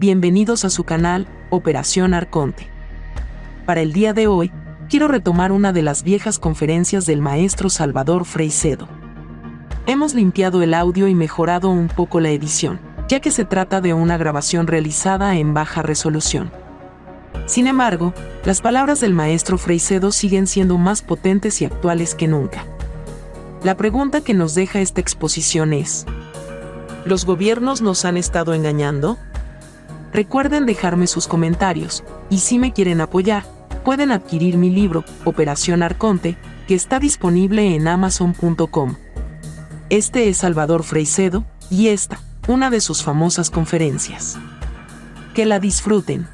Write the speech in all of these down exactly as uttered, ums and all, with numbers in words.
Bienvenidos a su canal, Operación Arconte. Para el día de hoy, quiero retomar una de las viejas conferencias del maestro Salvador Freixedo. Hemos limpiado el audio y mejorado un poco la edición, ya que se trata de una grabación realizada en baja resolución. Sin embargo, las palabras del maestro Freixedo siguen siendo más potentes y actuales que nunca. La pregunta que nos deja esta exposición es: ¿los gobiernos nos han estado engañando? Recuerden dejarme sus comentarios, y si me quieren apoyar, pueden adquirir mi libro, Operación Arconte, que está disponible en amazon punto com. Este es Salvador Freixedo, y esta, una de sus famosas conferencias. Que la disfruten.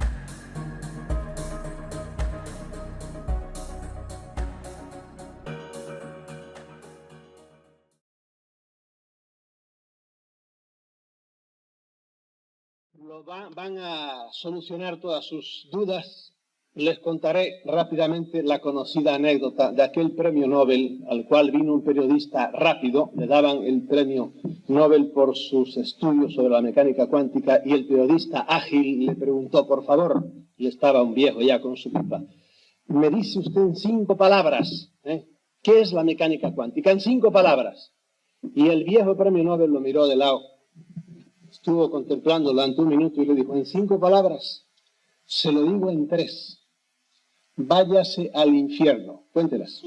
Lo va, van a solucionar todas sus dudas. Les contaré rápidamente la conocida anécdota de aquel premio Nobel al cual vino un periodista rápido. Le daban el premio Nobel por sus estudios sobre la mecánica cuántica y el periodista ágil le preguntó, por favor, y estaba un viejo ya con su pipa, me dice usted en cinco palabras, ¿eh? ¿Qué es la mecánica cuántica? En cinco palabras. Y el viejo premio Nobel lo miró de lado. Estuvo contemplándolo durante un minuto y le dijo, en cinco palabras, se lo digo en tres, váyase al infierno. Cuéntelas.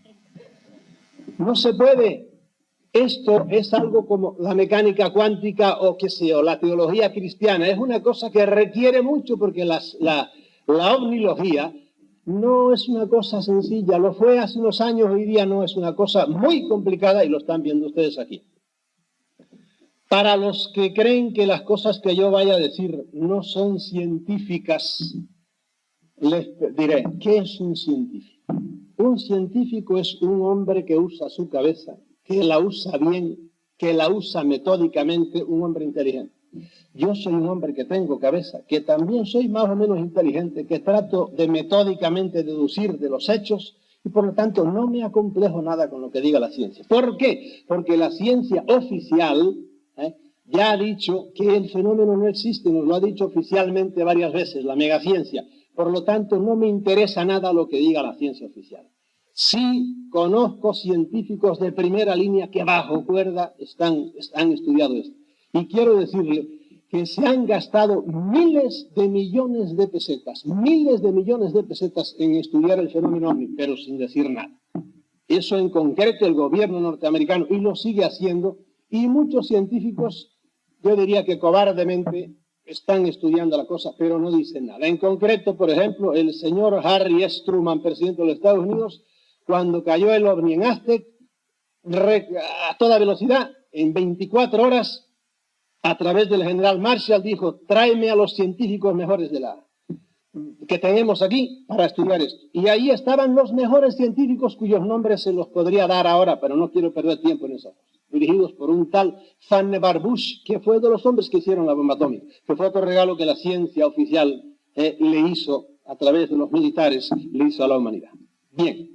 No se puede. Esto es algo como la mecánica cuántica o qué sé yo, la teología cristiana. Es una cosa que requiere mucho porque las, la, la omnilogía no es una cosa sencilla. Lo fue hace unos años, hoy día no, es una cosa muy complicada y lo están viendo ustedes aquí. Para los que creen que las cosas que yo vaya a decir no son científicas, les diré, ¿qué es un científico? Un científico es un hombre que usa su cabeza, que la usa bien, que la usa metódicamente, un hombre inteligente. Yo soy un hombre que tengo cabeza, que también soy más o menos inteligente, que trato de metódicamente deducir de los hechos y por lo tanto no me acomplejo nada con lo que diga la ciencia. ¿Por qué? Porque la ciencia oficial ¿Eh? ya ha dicho que el fenómeno no existe, nos lo ha dicho oficialmente varias veces, la megaciencia. Por lo tanto, no me interesa nada lo que diga la ciencia oficial. Sí conozco científicos de primera línea que bajo cuerda están, han estudiado esto. Y quiero decirle que se han gastado miles de millones de pesetas, miles de millones de pesetas en estudiar el fenómeno ovni, pero sin decir nada. Eso en concreto el gobierno norteamericano, y lo sigue haciendo. Y muchos científicos, yo diría que cobardemente, están estudiando la cosa, pero no dicen nada. En concreto, por ejemplo, el señor Harry S. Truman, presidente de los Estados Unidos, cuando cayó el ovni en Aztec, a toda velocidad, en veinticuatro horas, a través del general Marshall, dijo, tráeme a los científicos mejores de la que tenemos aquí para estudiar esto. Y ahí estaban los mejores científicos cuyos nombres se los podría dar ahora, pero no quiero perder tiempo en eso. Dirigidos por un tal Vannevar Bush, que fue de los hombres que hicieron la bomba atómica, que fue otro regalo que la ciencia oficial eh, le hizo, a través de los militares, le hizo a la humanidad. Bien.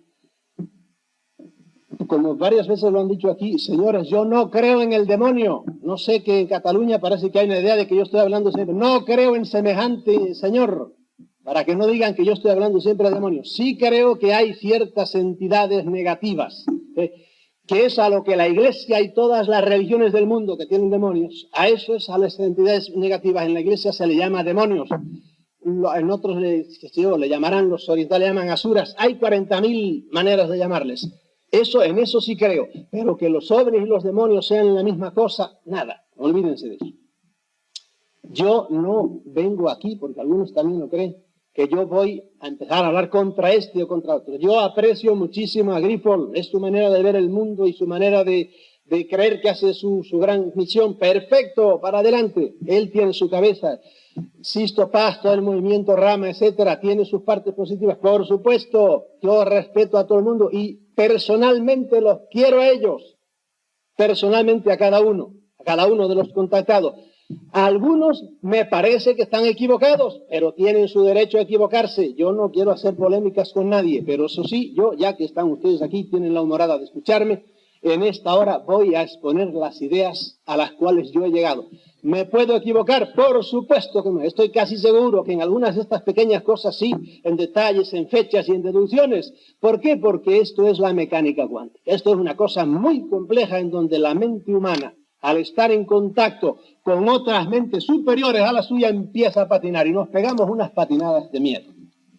Como varias veces lo han dicho aquí, señores, yo no creo en el demonio. No sé que en Cataluña parece que hay una idea de que yo estoy hablando siempre. No creo en semejante señor, para que no digan que yo estoy hablando siempre de demonios. Sí creo que hay ciertas entidades negativas, eh, que es a lo que la Iglesia y todas las religiones del mundo que tienen demonios, a eso es a las entidades negativas. En la Iglesia se le llama demonios, en otros le, yo, le llamarán, los orientales le llaman asuras. Hay cuarenta mil maneras de llamarles. Eso, en eso sí creo, pero que los ovnis y los demonios sean la misma cosa, nada, olvídense de eso. Yo no vengo aquí, porque algunos también lo creen, que yo voy a empezar a hablar contra este o contra otro. Yo aprecio muchísimo a Gripol, es su manera de ver el mundo y su manera de, de creer que hace su, su gran misión. Perfecto, para adelante. Él tiene su cabeza. Sisto Paz, todo el movimiento Rama, etcétera, tiene sus partes positivas. Por supuesto, yo respeto a todo el mundo y personalmente los quiero a ellos. Personalmente a cada uno, a cada uno de los contactados. Algunos me parece que están equivocados, pero tienen su derecho a equivocarse. Yo no quiero hacer polémicas con nadie, pero eso sí, yo, ya que están ustedes aquí, tienen la humorada de escucharme, en esta hora voy a exponer las ideas a las cuales yo he llegado. ¿Me puedo equivocar? Por supuesto que no. Estoy casi seguro que en algunas de estas pequeñas cosas sí, en detalles, en fechas y en deducciones. ¿Por qué? Porque esto es la mecánica cuántica. Esto es una cosa muy compleja en donde la mente humana, al estar en contacto con otras mentes superiores a la suya, empieza a patinar y nos pegamos unas patinadas de miedo.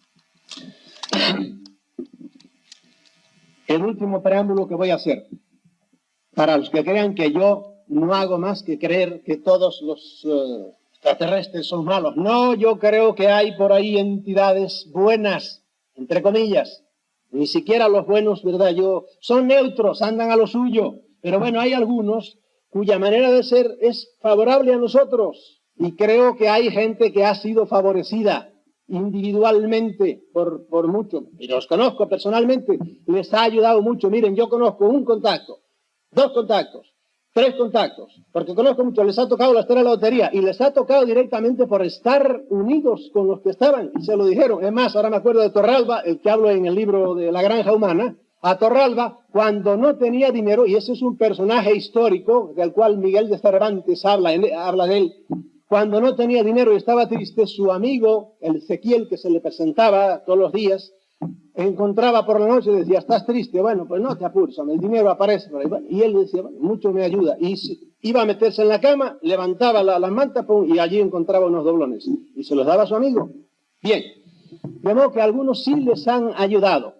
El último preámbulo que voy a hacer, para los que crean que yo no hago más que creer que todos los uh, extraterrestres son malos. No, yo creo que hay por ahí entidades buenas, entre comillas. Ni siquiera los buenos, ¿verdad? Yo, son neutros, andan a lo suyo. Pero bueno, hay algunos cuya manera de ser es favorable a nosotros. Y creo que hay gente que ha sido favorecida individualmente por, por mucho. Y los conozco personalmente, les ha ayudado mucho. Miren, yo conozco un contacto, dos contactos, tres contactos, porque conozco mucho, les ha tocado la estar a la lotería y les ha tocado directamente por estar unidos con los que estaban y se lo dijeron. Es más, ahora me acuerdo de Torralba, el que hablo en el libro de La Granja Humana. A Torralba, cuando no tenía dinero, y ese es un personaje histórico del cual Miguel de Cervantes habla, habla de él, cuando no tenía dinero y estaba triste, su amigo, el Ezequiel, que se le presentaba todos los días, encontraba por la noche y decía, ¿estás triste? Bueno, pues no te apures, el dinero aparece por ahí. Y él decía, bueno, mucho me ayuda. Y iba a meterse en la cama, levantaba la, la manta, pum, y allí encontraba unos doblones. Y se los daba a su amigo. Bien, de modo que algunos sí les han ayudado.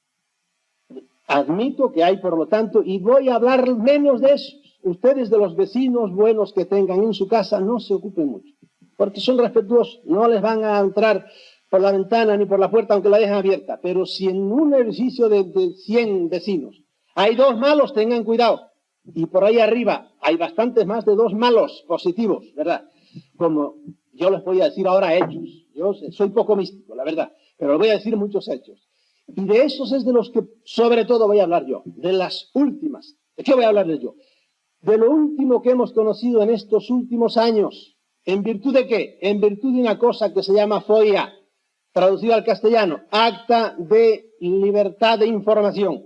Admito que hay, por lo tanto, y voy a hablar menos de eso. Ustedes, de los vecinos buenos que tengan en su casa, no se ocupen mucho, porque son respetuosos, no les van a entrar por la ventana ni por la puerta, aunque la dejen abierta. Pero si en un edificio de, de cien vecinos hay dos malos, tengan cuidado. Y por ahí arriba hay bastantes más de dos malos positivos, ¿verdad? Como yo les voy a decir ahora hechos. Yo soy poco místico, la verdad, pero les voy a decir muchos hechos. Y de esos es de los que sobre todo voy a hablar yo, de las últimas. ¿De qué voy a hablarles yo? De lo último que hemos conocido en estos últimos años. ¿En virtud de qué? En virtud de una cosa que se llama F O I A, traducida al castellano, Acta de Libertad de Información.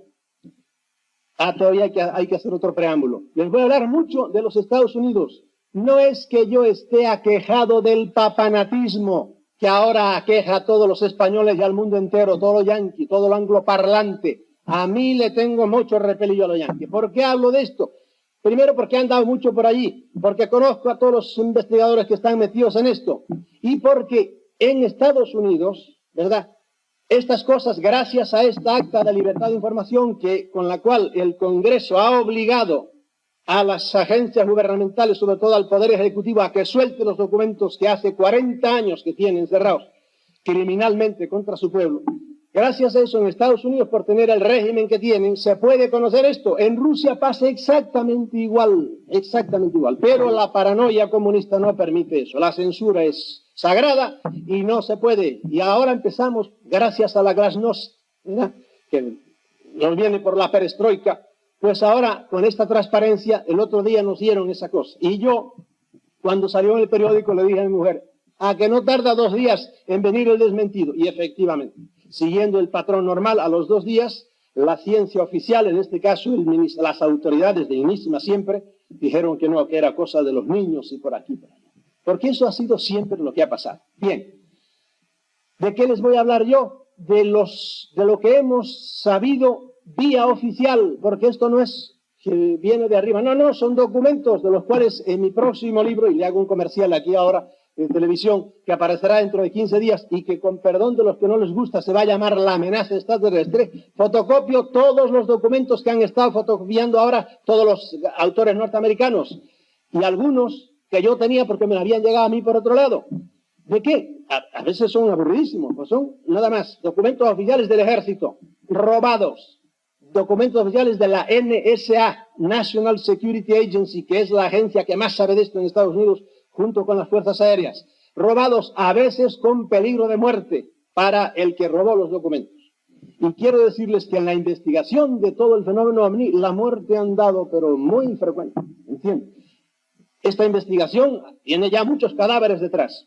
Ah, todavía hay que, hay que hacer otro preámbulo. Les voy a hablar mucho de los Estados Unidos. No es que yo esté aquejado del papanatismo, que ahora aqueja a todos los españoles y al mundo entero, todo lo yanqui, todo lo angloparlante. A mí le tengo mucho repelillo a los yanquis. ¿Por qué hablo de esto? Primero, porque he andado mucho por allí, porque conozco a todos los investigadores que están metidos en esto, y porque en Estados Unidos, ¿verdad?, estas cosas, gracias a esta acta de libertad de información que, con la cual el Congreso ha obligado a las agencias gubernamentales, sobre todo al Poder Ejecutivo, a que suelte los documentos que hace cuarenta años que tienen cerrados criminalmente contra su pueblo. Gracias a eso, en Estados Unidos, por tener el régimen que tienen, se puede conocer esto. En Rusia pasa exactamente igual, exactamente igual. Pero la paranoia comunista no permite eso. La censura es sagrada y no se puede. Y ahora empezamos, gracias a la glasnost, ¿verdad?, que nos viene por la perestroika. Pues ahora, con esta transparencia, el otro día nos dieron esa cosa. Y yo, cuando salió en el periódico, le dije a mi mujer, a que no tarda dos días en venir el desmentido. Y efectivamente, siguiendo el patrón normal, a los dos días, la ciencia oficial, en este caso el, las autoridades de Innísima siempre, dijeron que no, que era cosa de los niños y por aquí, por allá. Porque eso ha sido siempre lo que ha pasado. Bien, ¿de qué les voy a hablar yo? De, los, de lo que hemos sabido vía oficial, porque esto no es que viene de arriba. No, no, son documentos de los cuales en mi próximo libro, y le hago un comercial aquí ahora, en televisión, que aparecerá dentro de quince días y que, con perdón de los que no les gusta, se va a llamar La amenaza extraterrestre, fotocopio todos los documentos que han estado fotocopiando ahora todos los autores norteamericanos y algunos que yo tenía porque me habían llegado a mí por otro lado. ¿De qué? A, a veces son aburridísimos, pues son nada más documentos oficiales del ejército, robados, documentos oficiales de la N S A, National Security Agency, que es la agencia que más sabe de esto en Estados Unidos, junto con las fuerzas aéreas, robados a veces con peligro de muerte para el que robó los documentos. Y quiero decirles que en la investigación de todo el fenómeno ovni, la muerte han dado, pero muy frecuente, ¿entienden? Esta investigación tiene ya muchos cadáveres detrás.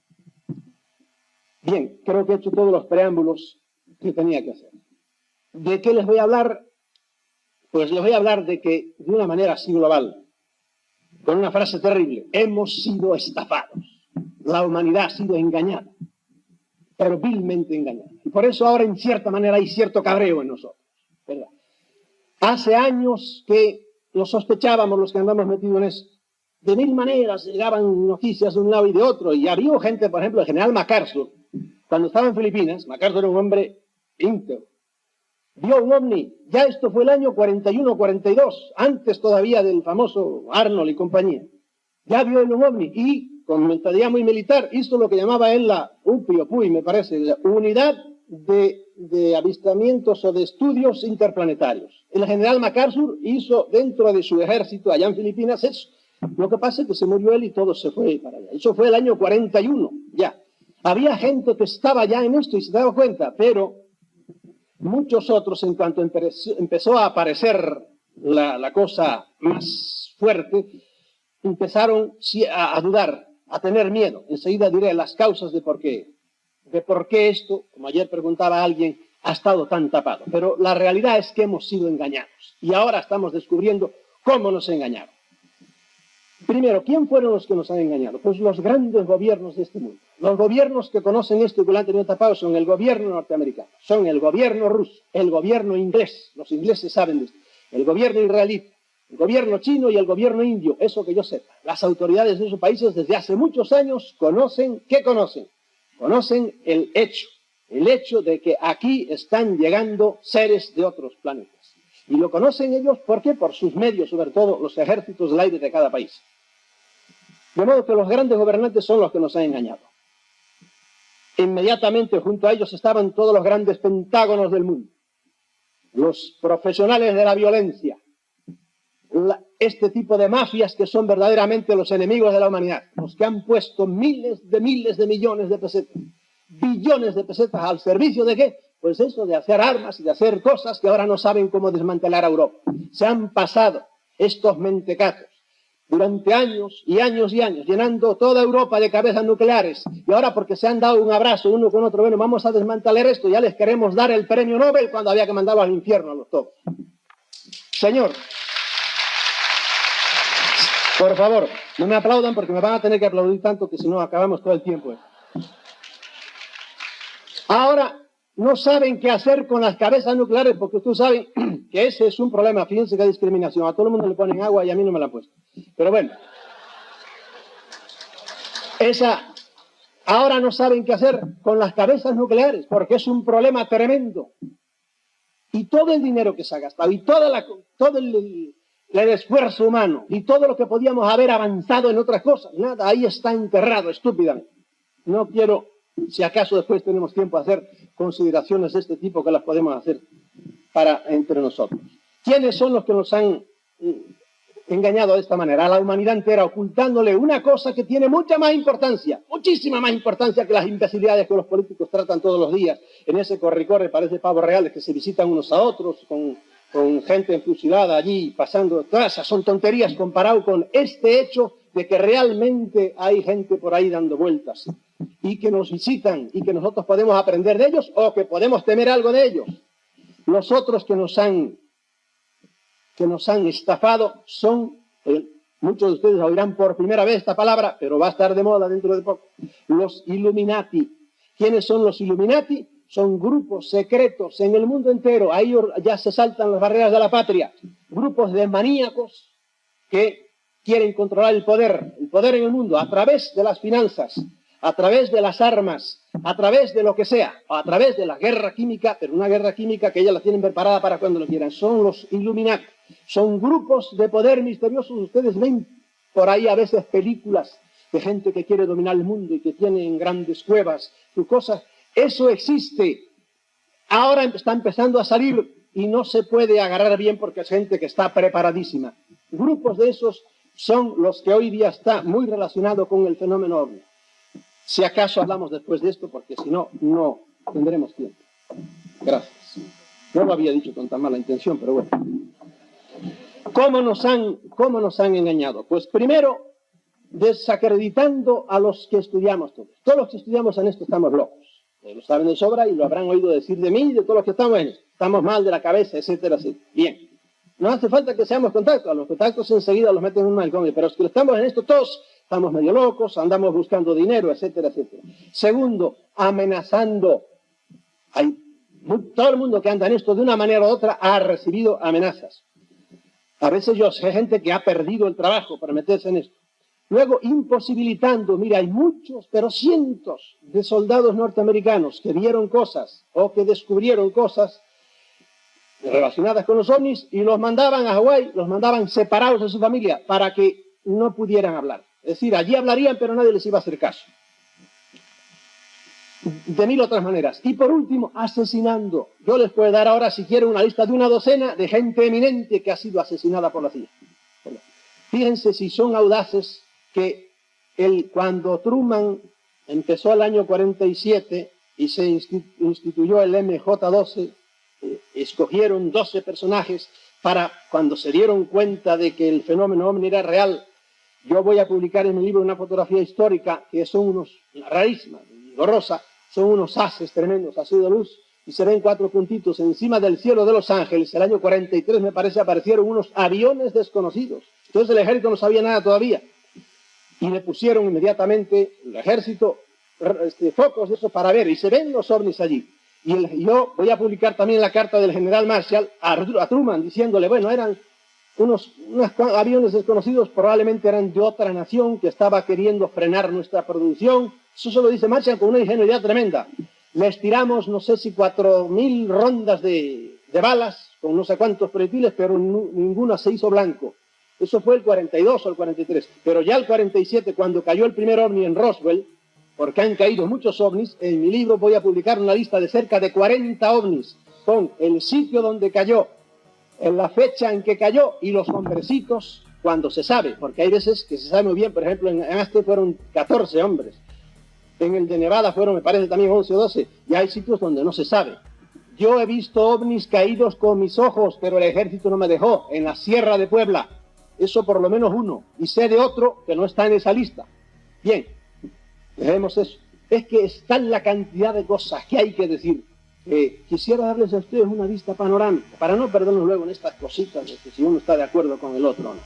Bien, creo que he hecho todos los preámbulos que tenía que hacer. ¿De qué les voy a hablar? Pues les voy a hablar de que, de una manera así global, con una frase terrible, hemos sido estafados. La humanidad ha sido engañada, pero vilmente engañada. Y por eso ahora, en cierta manera, hay cierto cabreo en nosotros, ¿verdad? Hace años que lo sospechábamos los que andamos metidos en eso. De mil maneras llegaban noticias de un lado y de otro. Y había gente, por ejemplo, el general MacArthur, cuando estaba en Filipinas. MacArthur era un hombre íntegro. Vio un ovni. Ya esto fue el año cuarenta y uno, cuarenta y dos, antes todavía del famoso Arnold y compañía. Ya vio un ovni y, con mentalidad muy militar, hizo lo que llamaba él la U P I o P U I, me parece, la Unidad de, de Avistamientos o de Estudios Interplanetarios. El general MacArthur hizo dentro de su ejército allá en Filipinas eso. Lo que pasa es que se murió él y todo se fue para allá. Eso fue el año cuarenta y uno, ya. Había gente que estaba ya en esto y se daba cuenta, pero muchos otros, en cuanto empezó a aparecer la, la cosa más fuerte, empezaron a, a dudar, a tener miedo. Enseguida diré las causas de por qué, de por qué esto, como ayer preguntaba a alguien, ha estado tan tapado. Pero la realidad es que hemos sido engañados y ahora estamos descubriendo cómo nos engañaron. Primero, ¿quién fueron los que nos han engañado? Pues los grandes gobiernos de este mundo. Los gobiernos que conocen esto y que lo han tenido tapado son el gobierno norteamericano, son el gobierno ruso, el gobierno inglés, los ingleses saben de esto, el gobierno israelí, el gobierno chino y el gobierno indio, eso que yo sepa. Las autoridades de esos países desde hace muchos años conocen, ¿qué conocen? Conocen el hecho, el hecho de que aquí están llegando seres de otros planetas. Y lo conocen ellos, ¿por qué? Por sus medios, sobre todo los ejércitos del aire de cada país. De modo que los grandes gobernantes son los que nos han engañado. Inmediatamente junto a ellos estaban todos los grandes pentágonos del mundo, los profesionales de la violencia, la, este tipo de mafias que son verdaderamente los enemigos de la humanidad, los que han puesto miles de miles de millones de pesetas, billones de pesetas al servicio de ¿qué? Pues eso, de hacer armas y de hacer cosas que ahora no saben cómo desmantelar a Europa. Se han pasado estos mentecatos durante años y años y años, llenando toda Europa de cabezas nucleares. Y ahora, porque se han dado un abrazo uno con otro, bueno, vamos a desmantelar esto, ya les queremos dar el premio Nobel cuando había que mandarlos al infierno a los todos. Señor, por favor, no me aplaudan porque me van a tener que aplaudir tanto que si no acabamos todo el tiempo. Ahora, no saben qué hacer con las cabezas nucleares porque ustedes saben que ese es un problema. Fíjense que discriminación. A todo el mundo le ponen agua y a mí no me la han puesto. Pero bueno, esa, ahora no saben qué hacer con las cabezas nucleares porque es un problema tremendo. Y todo el dinero que se ha gastado y toda la, todo el, el, el esfuerzo humano y todo lo que podíamos haber avanzado en otras cosas, nada, ahí está enterrado estúpidamente. No quiero... Si acaso después tenemos tiempo a hacer consideraciones de este tipo que las podemos hacer para entre nosotros. ¿Quiénes son los que nos han engañado de esta manera? A la humanidad entera, ocultándole una cosa que tiene mucha más importancia, muchísima más importancia que las imbecilidades que los políticos tratan todos los días. En ese corre-corre parece pavos reales que se visitan unos a otros con, con gente enfusilada allí, pasando todas esas son tonterías comparado con este hecho de que realmente hay gente por ahí dando vueltas y que nos visitan y que nosotros podemos aprender de ellos o que podemos temer algo de ellos. Los otros que nos han, que nos han estafado son, eh, muchos de ustedes oirán por primera vez esta palabra, pero va a estar de moda dentro de poco, los Illuminati. ¿Quiénes son los Illuminati? Son grupos secretos en el mundo entero, ahí ya se saltan las barreras de la patria, grupos de maníacos que quieren controlar el poder, el poder en el mundo a través de las finanzas, a través de las armas, a través de lo que sea, a través de la guerra química, pero una guerra química que ellas la tienen preparada para cuando lo quieran. Son los Illuminati, son grupos de poder misteriosos. Ustedes ven por ahí a veces películas de gente que quiere dominar el mundo y que tienen grandes cuevas, sus cosas. Eso existe. Ahora está empezando a salir y no se puede agarrar bien porque es gente que está preparadísima. Grupos de esos son los que hoy día está muy relacionado con el fenómeno ovni. Si acaso hablamos después de esto, porque si no, no tendremos tiempo. Gracias. No lo había dicho con tan mala intención, pero bueno. ¿Cómo nos han, cómo nos han engañado? Pues primero, desacreditando a los que estudiamos todos. Todos los que estudiamos en esto estamos locos. Lo saben de sobra y lo habrán oído decir de mí y de todos los que estamos en esto. Estamos mal de la cabeza, etcétera, etcétera. Bien. No hace falta que seamos contactos, a los contactos enseguida los meten en un manicomio, pero es que estamos en esto todos, estamos medio locos, andamos buscando dinero, etcétera, etcétera. Segundo, amenazando. Hay muy, todo el mundo que anda en esto de una manera u otra ha recibido amenazas. A veces yo sé gente que ha perdido el trabajo para meterse en esto. Luego, imposibilitando, mira, hay muchos, pero cientos de soldados norteamericanos que vieron cosas o que descubrieron cosas relacionadas con los ovnis y los mandaban a Hawái, los mandaban separados de su familia para que no pudieran hablar. Es decir, allí hablarían, pero nadie les iba a hacer caso. De mil otras maneras. Y por último, asesinando. Yo les puedo dar ahora, si quieren, una lista de una docena de gente eminente que ha sido asesinada por la C I A. Fíjense si son audaces que el, cuando Truman empezó el año cuarenta y siete y se instituyó el M J doce, eh, escogieron doce personajes para, cuando se dieron cuenta de que el fenómeno ovni era real. Yo voy a publicar en mi libro una fotografía histórica que son unos, rarísima, horrorosa, son unos haces tremendos, así de luz, y se ven cuatro puntitos encima del cielo de Los Ángeles. El año cuarenta y tres, me parece, aparecieron unos aviones desconocidos. Entonces el ejército no sabía nada todavía. Y le pusieron inmediatamente, el ejército, este, focos de eso para ver, y se ven los ovnis allí. Y el, yo voy a publicar también la carta del general Marshall a, a Truman, diciéndole, bueno, eran unos, unos aviones desconocidos, probablemente eran de otra nación que estaba queriendo frenar nuestra producción. Eso se lo dice Marshall con una ingenuidad tremenda. Les tiramos, no sé si cuatro mil rondas de, de balas, con no sé cuántos proyectiles, pero no, ninguna se hizo blanco. Eso fue el cuarenta y dos o el cuarenta y tres. Pero ya el cuarenta y siete, cuando cayó el primer ovni en Roswell, porque han caído muchos ovnis, en mi libro voy a publicar una lista de cerca de cuarenta ovnis, con el sitio donde cayó, en la fecha en que cayó y los hombrecitos cuando se sabe, porque hay veces que se sabe muy bien. Por ejemplo, en este fueron catorce hombres. En el de Nevada fueron, me parece, también once o doce, y hay sitios donde no se sabe. Yo he visto ovnis caídos con mis ojos, pero el ejército no me dejó, en la Sierra de Puebla. Eso por lo menos uno, y sé de otro que no está en esa lista. Bien, dejemos eso. Es que está la cantidad de cosas que hay que decir. Eh, quisiera darles a ustedes una vista panorámica, para no perdernos luego en estas cositas de que si uno está de acuerdo con el otro o no.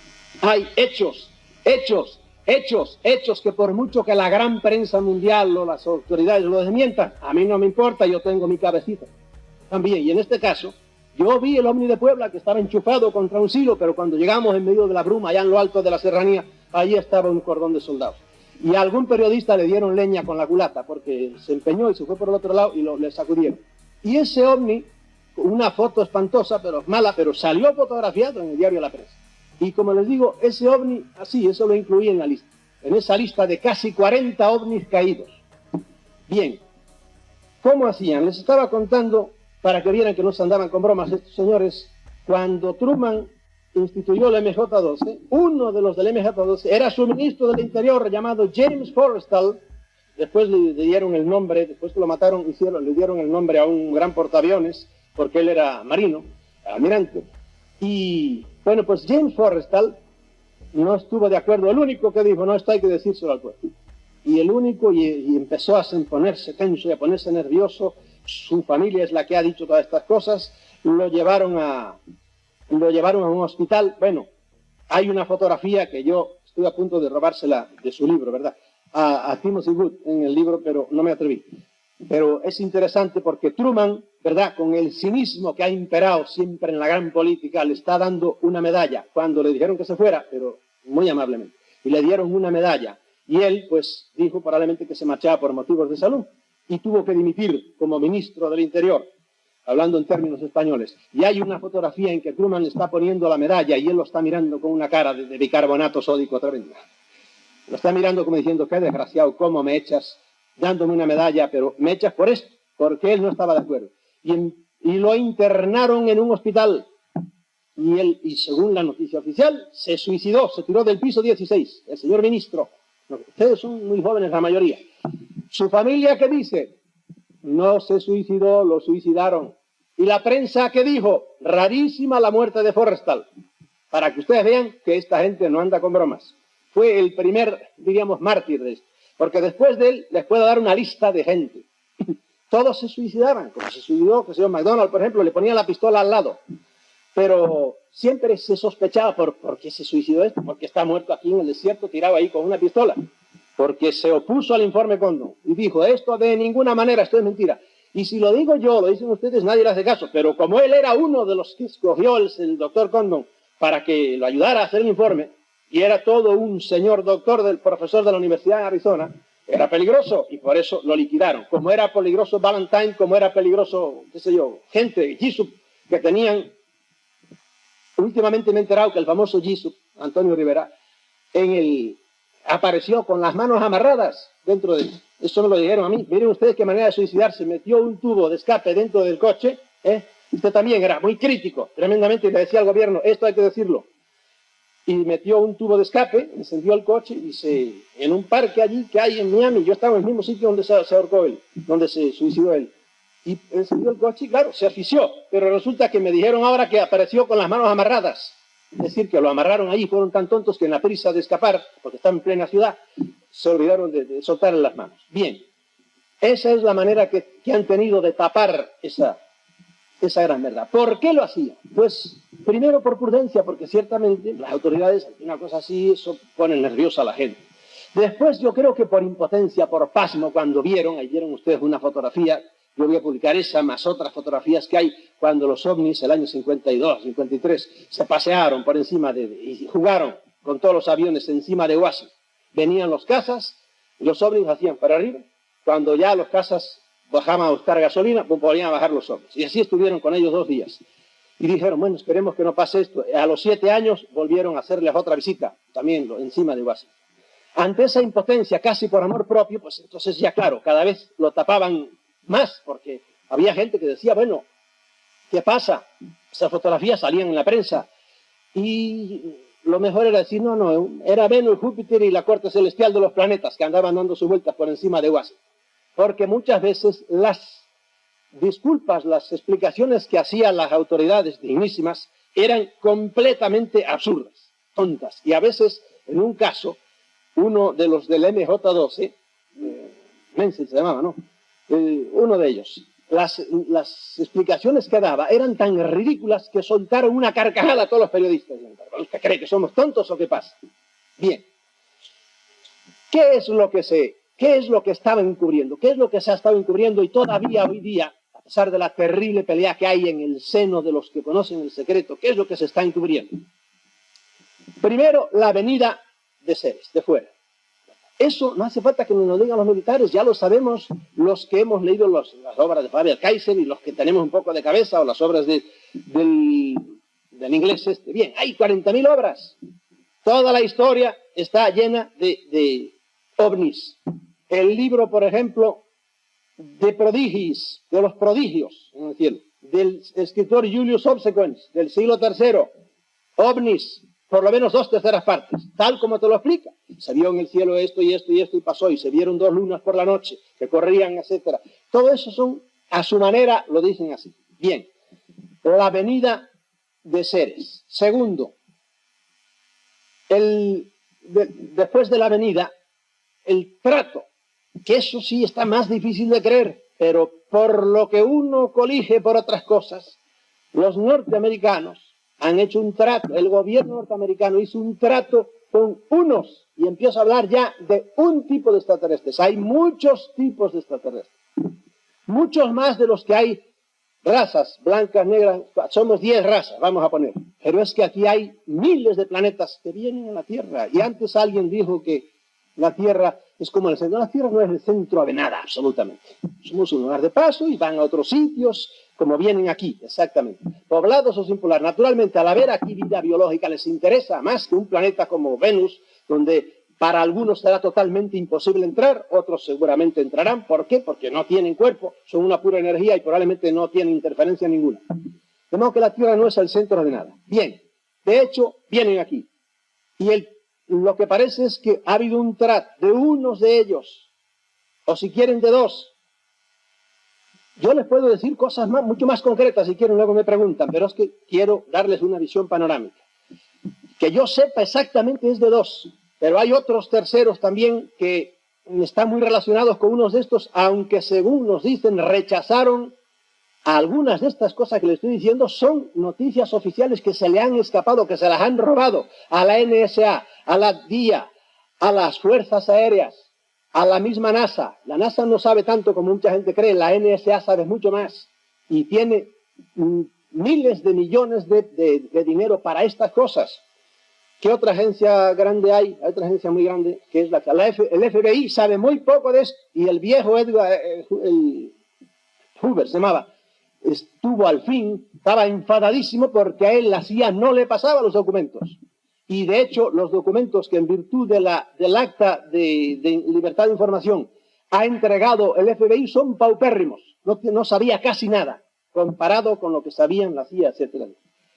Hay hechos, hechos, hechos, hechos que por mucho que la gran prensa mundial o las autoridades lo desmientan, a mí no me importa, yo tengo mi cabecita. También, y en este caso, yo vi el ovni de Puebla que estaba enchufado contra un silo, pero cuando llegamos en medio de la bruma, allá en lo alto de la serranía, allí estaba un cordón de soldados. Y a algún periodista le dieron leña con la culata, porque se empeñó y se fue por el otro lado y lo, le sacudieron. Y ese ovni, una foto espantosa, pero mala, pero salió fotografiado en el diario La Prensa. Y como les digo, ese ovni, así, eso lo incluí en la lista. En esa lista de casi cuarenta ovnis caídos. Bien, ¿cómo hacían? Les estaba contando, para que vieran que no se andaban con bromas estos señores, cuando Truman instituyó el M J doce, uno de los del M J doce era su ministro del Interior llamado James Forrestal. Después le, le dieron el nombre, después que lo mataron, hicieron, le dieron el nombre a un gran portaaviones, porque él era marino, almirante. Y bueno, pues James Forrestal no estuvo de acuerdo. El único que dijo, no, esto hay que decírselo al pueblo. Y el único, y, y empezó a ponerse tenso y a ponerse nervioso. Su familia es la que ha dicho todas estas cosas. Lo llevaron a, lo llevaron a un hospital. Bueno, hay una fotografía que yo estuve a punto de robársela de su libro, ¿verdad? A, a Timothy Wood en el libro, pero no me atreví. Pero es interesante porque Truman, ¿verdad?, con el cinismo que ha imperado siempre en la gran política, le está dando una medalla cuando le dijeron que se fuera, pero muy amablemente, y le dieron una medalla, y él pues dijo probablemente que se marchaba por motivos de salud y tuvo que dimitir como ministro del Interior, hablando en términos españoles. Y hay una fotografía en que Truman le está poniendo la medalla y él lo está mirando con una cara de, de bicarbonato sódico tremenda. Lo está mirando como diciendo, qué desgraciado, cómo me echas dándome una medalla, pero me echas por esto, porque él no estaba de acuerdo. Y, en, y lo internaron en un hospital. Y él, y según la noticia oficial, se suicidó, se tiró del piso dieciséis, el señor ministro. Ustedes son muy jóvenes la mayoría. Su familia, ¿qué dice? No se suicidó, lo suicidaron. Y la prensa, ¿qué dijo? Rarísima la muerte de Forrestal. Para que ustedes vean que esta gente no anda con bromas. Fue el primer, diríamos, mártir de esto. Porque después de él les puedo dar una lista de gente. Todos se suicidaban, como se suicidó, que el señor McDonald, por ejemplo, le ponía la pistola al lado. Pero siempre se sospechaba por, por qué se suicidó esto, porque está muerto aquí en el desierto, tirado ahí con una pistola, porque se opuso al informe Condon y dijo, esto de ninguna manera, esto es mentira. Y si lo digo yo, lo dicen ustedes, nadie le hace caso, pero como él era uno de los que escogió el, el doctor Condon para que lo ayudara a hacer el informe, y era todo un señor doctor del profesor de la Universidad de Arizona, era peligroso y por eso lo liquidaron. Como era peligroso Valentine, como era peligroso, qué sé yo, gente, Jessup, que tenían, últimamente me he enterado que el famoso Jessup, Antonio Rivera, en el, apareció con las manos amarradas dentro de, eso me lo dijeron a mí, miren ustedes qué manera de suicidarse, metió un tubo de escape dentro del coche, ¿eh? Usted también era muy crítico, tremendamente, y le decía al gobierno, esto hay que decirlo. Y metió un tubo de escape, encendió el coche y se, en un parque allí que hay en Miami, yo estaba en el mismo sitio donde se, se ahorcó él, donde se suicidó él. Y encendió el coche y claro, se asfixió, pero resulta que me dijeron ahora que apareció con las manos amarradas. Es decir, que lo amarraron ahí, fueron tan tontos que en la prisa de escapar, porque están en plena ciudad, se olvidaron de, de soltarle las manos. Bien, esa es la manera que, que han tenido de tapar esa, esa gran verdad. ¿Por qué lo hacían? Pues primero por prudencia, porque ciertamente las autoridades, una cosa así, eso pone nerviosa a la gente. Después yo creo que por impotencia, por pasmo, cuando vieron, ahí vieron ustedes una fotografía, yo voy a publicar esa, más otras fotografías que hay, cuando los ovnis, el año cincuenta y dos, cincuenta y tres, se pasearon por encima de, y jugaron con todos los aviones encima de Washington. Venían los cazas, y los ovnis hacían para arriba, cuando ya los cazas bajaban a buscar gasolina, pues podían bajar los ovnis. Y así estuvieron con ellos dos días. Y dijeron, bueno, esperemos que no pase esto. A los siete años volvieron a hacerles otra visita, también encima de Washington. Ante esa impotencia, casi por amor propio, pues entonces ya claro, cada vez lo tapaban más, porque había gente que decía, bueno, ¿qué pasa? Esas fotografías salían en la prensa y lo mejor era decir, no, no, era Venus, Júpiter y la corte celestial de los planetas que andaban dando sus vueltas por encima de Washington. Porque muchas veces las disculpas, las explicaciones que hacían las autoridades dignísimas eran completamente absurdas, tontas. Y a veces, en un caso, uno de los del M J doce, eh, Menzel se llamaba, ¿no? Eh, uno de ellos, las, las explicaciones que daba eran tan ridículas que soltaron una carcajada a todos los periodistas. ¿Usted cree que somos tontos o qué pasa? Bien. ¿Qué es lo que se, qué es lo que estaba encubriendo? ¿Qué es lo que se ha estado encubriendo? Y todavía hoy día, a pesar de la terrible pelea que hay en el seno de los que conocen el secreto, ¿qué es lo que se está encubriendo? Primero, la venida de seres de fuera. Eso no hace falta que nos lo digan los militares, ya lo sabemos los que hemos leído los, las obras de Faber-Kaiser y los que tenemos un poco de cabeza, o las obras de, del, del inglés este. Bien, hay cuarenta mil obras. Toda la historia está llena de, de ovnis. El libro, por ejemplo, de prodigios, de los prodigios en el cielo, del escritor Julius Obsequens, del siglo tercero, ovnis, por lo menos dos terceras partes, tal como te lo explica. Se vio en el cielo esto y esto y esto y pasó, y se vieron dos lunas por la noche que corrían, etcétera. Todo eso son, a su manera, lo dicen así. Bien, la venida de seres. Segundo, el, de, después de la venida, el trato, que eso sí está más difícil de creer, pero por lo que uno colige por otras cosas, los norteamericanos han hecho un trato, el gobierno norteamericano hizo un trato con unos, y empiezo a hablar ya de un tipo de extraterrestres. Hay muchos tipos de extraterrestres, muchos más de los que hay razas, blancas, negras, somos diez razas, vamos a poner. Pero es que aquí hay miles de planetas que vienen a la Tierra, y antes alguien dijo que la Tierra es como el centro. La Tierra no es el centro de nada, absolutamente. Somos un lugar de paso y van a otros sitios, como vienen aquí, exactamente. Poblados o sin poblar. Naturalmente, al haber aquí vida biológica, les interesa más que un planeta como Venus, donde para algunos será totalmente imposible entrar, otros seguramente entrarán. ¿Por qué? Porque no tienen cuerpo, son una pura energía y probablemente no tienen interferencia ninguna. De modo que la Tierra no es el centro de nada. Bien, de hecho, vienen aquí. Y el Lo que parece es que ha habido un trato de unos de ellos, o si quieren de dos. Yo les puedo decir cosas más, mucho más concretas si quieren, luego me preguntan, pero es que quiero darles una visión panorámica. Que yo sepa exactamente es de dos, pero hay otros terceros también que están muy relacionados con unos de estos, aunque según nos dicen rechazaron algunas de estas cosas que le estoy diciendo son noticias oficiales que se le han escapado, que se las han robado a la N S A, a la D I A, a las Fuerzas Aéreas, a la misma NASA. La NASA no sabe tanto como mucha gente cree, la N S A sabe mucho más y tiene mm, miles de millones de, de, de dinero para estas cosas. ¿Qué otra agencia grande hay? Hay otra agencia muy grande, que es la que la F, el F B I sabe muy poco de esto, y el viejo Edgar, eh, el Hoover se llamaba, estuvo al fin, estaba enfadadísimo porque a él la C I A no le pasaba los documentos. Y de hecho, los documentos que en virtud de la, del acta de, de libertad de información ha entregado el F B I son paupérrimos, no, no sabía casi nada, comparado con lo que sabían la C I A, etcétera.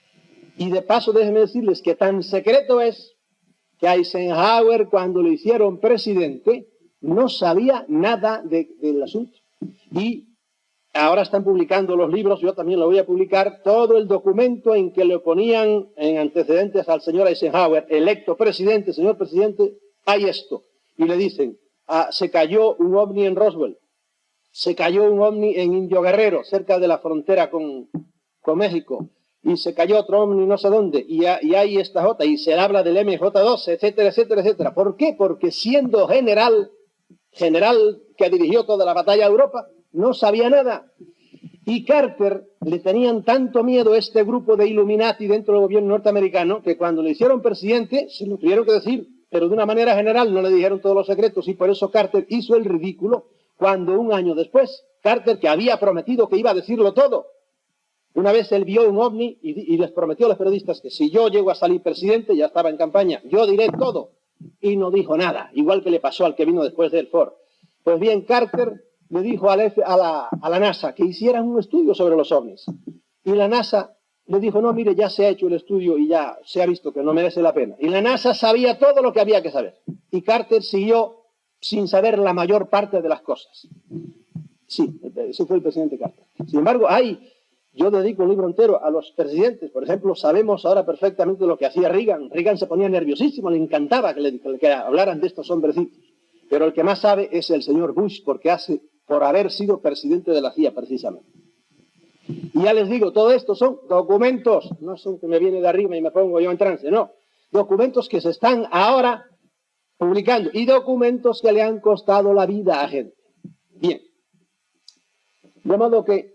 Y de paso, déjenme decirles que tan secreto es que Eisenhower, cuando lo hicieron presidente, no sabía nada de, del asunto. Y ahora están publicando los libros, yo también lo voy a publicar, todo el documento en que le ponían en antecedentes al señor Eisenhower, electo presidente, señor presidente, hay esto. Y le dicen, ah, se cayó un ovni en Roswell, se cayó un ovni en Indio Guerrero, cerca de la frontera con, con México, y se cayó otro ovni no sé dónde, y, y hay esta J, y se habla del M J doce, etcétera, etcétera, etcétera. ¿Por qué? Porque siendo general, general que dirigió toda la batalla de Europa, no sabía nada. Y Carter le tenían tanto miedo a este grupo de Illuminati dentro del gobierno norteamericano que cuando le hicieron presidente se lo tuvieron que decir, pero de una manera general no le dijeron todos los secretos, y por eso Carter hizo el ridículo cuando un año después, Carter, que había prometido que iba a decirlo todo, una vez él vio un ovni y, y les prometió a los periodistas que si yo llego a salir presidente, ya estaba en campaña, yo diré todo, y no dijo nada, igual que le pasó al que vino después de él, Ford. Pues bien, Carter le dijo a la, F, a, la, a la NASA que hicieran un estudio sobre los ovnis. Y la NASA le dijo, no, mire, ya se ha hecho el estudio y ya se ha visto que no merece la pena. Y la NASA sabía todo lo que había que saber. Y Carter siguió sin saber la mayor parte de las cosas. Sí, ese fue el presidente Carter. Sin embargo, hay, yo dedico un libro entero a los presidentes. Por ejemplo, sabemos ahora perfectamente lo que hacía Reagan. Reagan se ponía nerviosísimo, le encantaba que, le, que hablaran de estos hombrecitos. Pero el que más sabe es el señor Bush, porque hace... por haber sido presidente de la C I A, precisamente. Y ya les digo, todo esto son documentos, no son que me viene de arriba y me pongo yo en trance, no. Documentos que se están ahora publicando y documentos que le han costado la vida a gente. Bien. De modo que,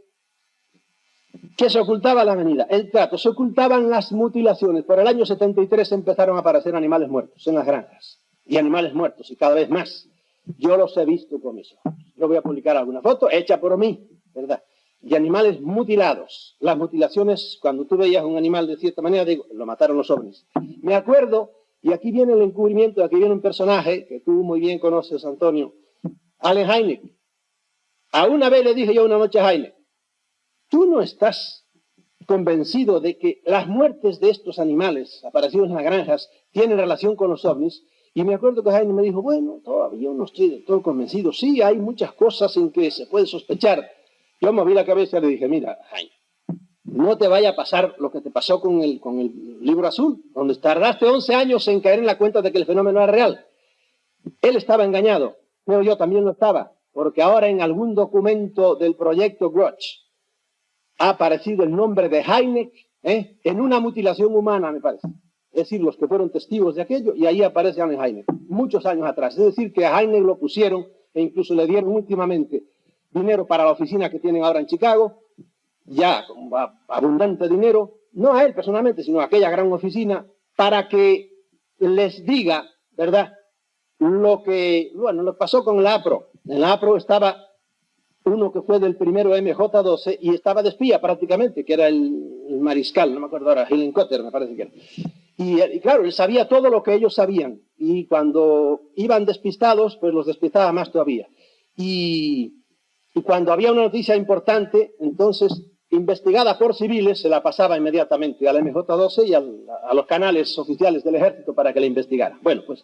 ¿qué se ocultaba la avenida? El trato, se ocultaban las mutilaciones. Por el año setenta y tres empezaron a aparecer animales muertos en las granjas. Y animales muertos, y cada vez más. Yo los he visto con mis ojos. Yo voy a publicar alguna foto hecha por mí, ¿verdad? Y animales mutilados. Las mutilaciones, cuando tú veías un animal de cierta manera, digo, lo mataron los ovnis. Me acuerdo, y aquí viene el encubrimiento, aquí viene un personaje que tú muy bien conoces, Antonio, Allen Hynek. A una vez le dije yo una noche a Hynek, tú no estás convencido de que las muertes de estos animales aparecidos en las granjas tienen relación con los ovnis. Y me acuerdo que Jaime me dijo, bueno, todavía no estoy del todo convencido. Sí, hay muchas cosas en que se puede sospechar. Yo moví la cabeza y le dije, mira, Jaime, no te vaya a pasar lo que te pasó con el, con el libro azul, donde tardaste once años en caer en la cuenta de que el fenómeno era real. Él estaba engañado, pero yo también lo estaba, porque ahora en algún documento del proyecto Grudge ha aparecido el nombre de Hynek, ¿eh? En una mutilación humana, me parece. Es decir, los que fueron testigos de aquello, y ahí aparece Allen Hynek, muchos años atrás. Es decir, que a Hynek lo pusieron, e incluso le dieron últimamente dinero para la oficina que tienen ahora en Chicago, ya con abundante dinero, no a él personalmente, sino a aquella gran oficina, para que les diga, ¿verdad?, lo que, bueno, lo pasó con el APRO. En el APRO estaba uno que fue del primero M J doce y estaba de espía prácticamente, que era el, el mariscal, no me acuerdo ahora, Helen Cotter me parece que era. Y, y claro, él sabía todo lo que ellos sabían. Y cuando iban despistados, pues los despistaba más todavía. Y, y cuando había una noticia importante, entonces, investigada por civiles, se la pasaba inmediatamente al M J doce y al, a los canales oficiales del ejército para que la investigaran. Bueno, pues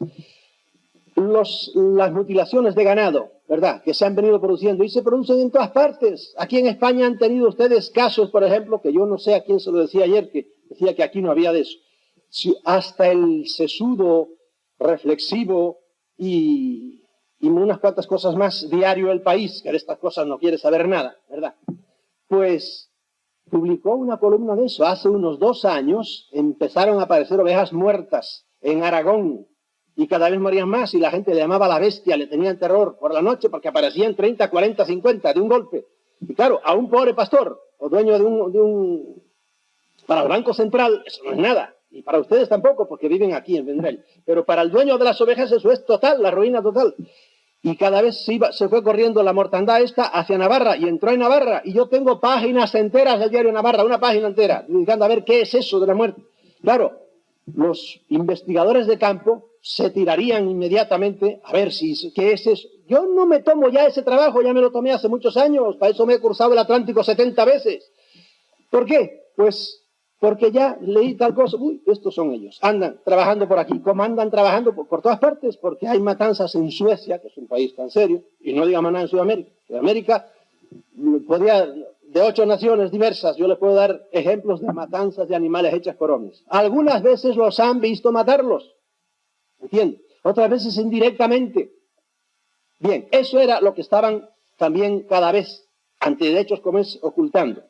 los, las mutilaciones de ganado, ¿verdad?, que se han venido produciendo y se producen en todas partes. Aquí en España han tenido ustedes casos, por ejemplo, que yo no sé a quién se lo decía ayer, que decía que aquí no había de eso. Si hasta el sesudo reflexivo y, y unas cuantas cosas más, diario El País, que de estas cosas no quiere saber nada, ¿verdad? pues publicó una columna de eso. Hace unos dos años empezaron a aparecer ovejas muertas en Aragón y cada vez morían más y la gente le llamaba la bestia, le tenían terror por la noche porque aparecían treinta, cuarenta, cincuenta de un golpe. Y claro, a un pobre pastor o dueño de un, de un... Para el Banco Central eso no es nada. Y para ustedes tampoco, porque viven aquí en Vendrell. Pero para el dueño de las ovejas eso es total, la ruina total. Y cada vez se, iba, se fue corriendo la mortandad esta hacia Navarra y entró en Navarra. Y yo tengo páginas enteras del diario Navarra, una página entera, dedicando a ver qué es eso de la muerte. Claro, los investigadores de campo se tirarían inmediatamente a ver si qué es eso. Yo no me tomo ya ese trabajo, ya me lo tomé hace muchos años, para eso me he cruzado el Atlántico setenta veces. ¿Por qué? Pues porque ya leí tal cosa, uy, estos son ellos, andan trabajando por aquí. ¿Cómo andan trabajando? Por, por todas partes, porque hay matanzas en Suecia, que es un país tan serio, y no digamos nada en Sudamérica. En América, podría, de ocho naciones diversas, yo les puedo dar ejemplos de matanzas de animales hechas por hombres. Algunas veces los han visto matarlos, ¿entiendes? Otras veces indirectamente. Bien, eso era lo que estaban también cada vez, ante hechos como es, ocultando.